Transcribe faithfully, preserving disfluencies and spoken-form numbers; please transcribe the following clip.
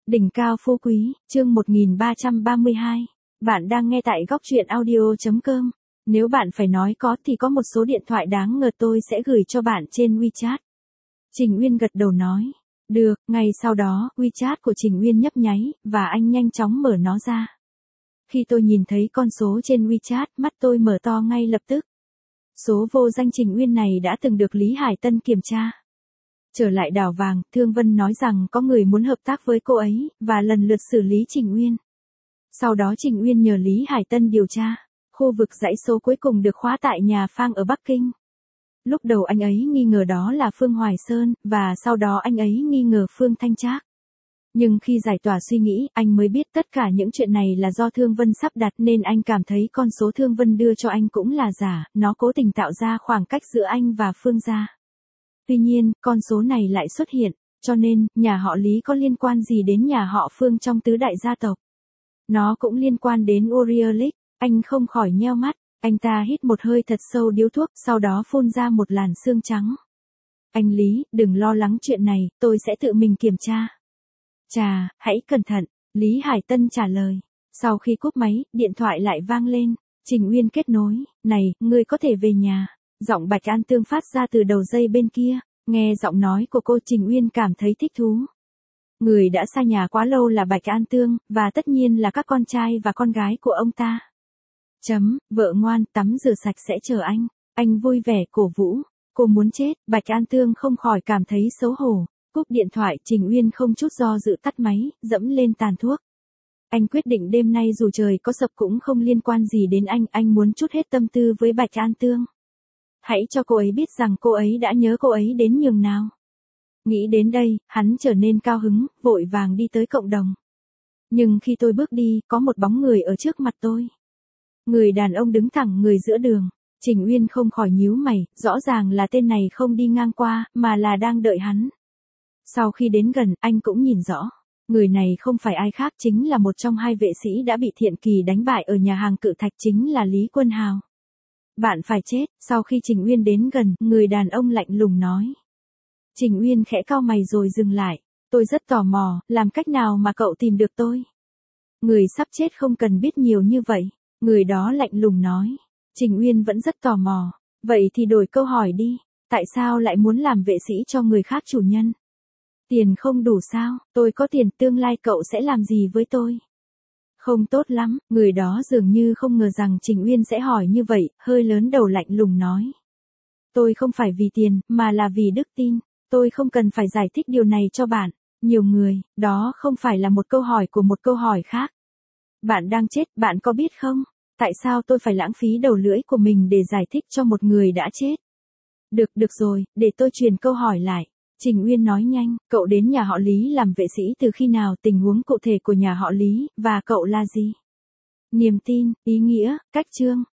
Đỉnh cao phú quý, chương một nghìn ba trăm ba mươi hai. Bạn đang nghe tại góc truyện audio chấm com. Nếu bạn phải nói có thì có một số điện thoại đáng ngờ tôi sẽ gửi cho bạn trên WeChat. Trình Uyên gật đầu nói. Được, ngay sau đó, WeChat của Trình Uyên nhấp nháy, và anh nhanh chóng mở nó ra. Khi tôi nhìn thấy con số trên WeChat, mắt tôi mở to ngay lập tức. Số vô danh Trình Uyên này đã từng được Lý Hải Tân kiểm tra. Trở lại đảo vàng, Thương Vân nói rằng có người muốn hợp tác với cô ấy, và lần lượt xử lý Trình Uyên. Sau đó Trình Uyên nhờ Lý Hải Tân điều tra. Khu vực dãy số cuối cùng được khóa tại nhà Phang ở Bắc Kinh. Lúc đầu anh ấy nghi ngờ đó là Phương Hoài Sơn, và sau đó anh ấy nghi ngờ Phương Thanh Trác. Nhưng khi giải tỏa suy nghĩ, anh mới biết tất cả những chuyện này là do Thương Vân sắp đặt, nên anh cảm thấy con số Thương Vân đưa cho anh cũng là giả, nó cố tình tạo ra khoảng cách giữa anh và Phương gia. Tuy nhiên, con số này lại xuất hiện, cho nên, nhà họ Lý có liên quan gì đến nhà họ Phương trong tứ đại gia tộc? Nó cũng liên quan đến Urielic, anh không khỏi nheo mắt, anh ta hít một hơi thật sâu điếu thuốc, sau đó phun ra một làn sương trắng. Anh Lý, đừng lo lắng chuyện này, tôi sẽ tự mình kiểm tra. Chà, hãy cẩn thận, Lý Hải Tân trả lời. Sau khi cúp máy, điện thoại lại vang lên, Trình Uyên kết nối, này, ngươi có thể về nhà. Giọng Bạch An Tương phát ra từ đầu dây bên kia, nghe giọng nói của cô Trình Uyên cảm thấy thích thú. Người đã xa nhà quá lâu là Bạch An Tương, và tất nhiên là các con trai và con gái của ông ta. Chấm, vợ ngoan, tắm rửa sạch sẽ chờ anh, anh vui vẻ cổ vũ, cô muốn chết, Bạch An Tương không khỏi cảm thấy xấu hổ. Cúp điện thoại, Trình Uyên không chút do dự tắt máy, dẫm lên tàn thuốc. Anh quyết định đêm nay dù trời có sập cũng không liên quan gì đến anh, anh muốn trút hết tâm tư với Bạch An Tương. Hãy cho cô ấy biết rằng cô ấy đã nhớ cô ấy đến nhường nào. Nghĩ đến đây, hắn trở nên cao hứng, vội vàng đi tới cộng đồng. Nhưng khi tôi bước đi, có một bóng người ở trước mặt tôi. Người đàn ông đứng thẳng người giữa đường. Trình Uyên không khỏi nhíu mày, rõ ràng là tên này không đi ngang qua, mà là đang đợi hắn. Sau khi đến gần, anh cũng nhìn rõ. Người này không phải ai khác, chính là một trong hai vệ sĩ đã bị Thiện Kỳ đánh bại ở nhà hàng Cự Thạch, chính là Lý Quân Hào. Bạn phải chết. Sau khi Trình Uyên đến gần, người đàn ông lạnh lùng nói. Trình Uyên khẽ cau mày rồi dừng lại. Tôi rất tò mò, làm cách nào mà cậu tìm được tôi? Người sắp chết không cần biết nhiều như vậy. Người đó lạnh lùng nói. Trình Uyên vẫn rất tò mò. Vậy thì đổi câu hỏi đi. Tại sao lại muốn làm vệ sĩ cho người khác chủ nhân? Tiền không đủ sao? Tôi có tiền, tương lai cậu sẽ làm gì với tôi? Không tốt lắm, người đó dường như không ngờ rằng Trình Uyên sẽ hỏi như vậy, hơi lớn đầu lạnh lùng nói. Tôi không phải vì tiền, mà là vì đức tin. Tôi không cần phải giải thích điều này cho bạn. Nhiều người, đó không phải là một câu hỏi của một câu hỏi khác. Bạn đang chết, bạn có biết không? Tại sao tôi phải lãng phí đầu lưỡi của mình để giải thích cho một người đã chết? Được, được rồi, để tôi truyền câu hỏi lại. Trình Uyên nói nhanh, cậu đến nhà họ Lý làm vệ sĩ từ khi nào, tình huống cụ thể của nhà họ Lý, và cậu là gì? Niềm tin, ý nghĩa, cách chương,